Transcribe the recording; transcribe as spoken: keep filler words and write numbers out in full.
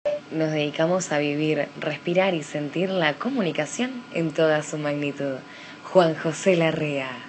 Nos dedicamos a vivir, respirar y sentir la comunicación en toda su magnitud. Juan José Larrea.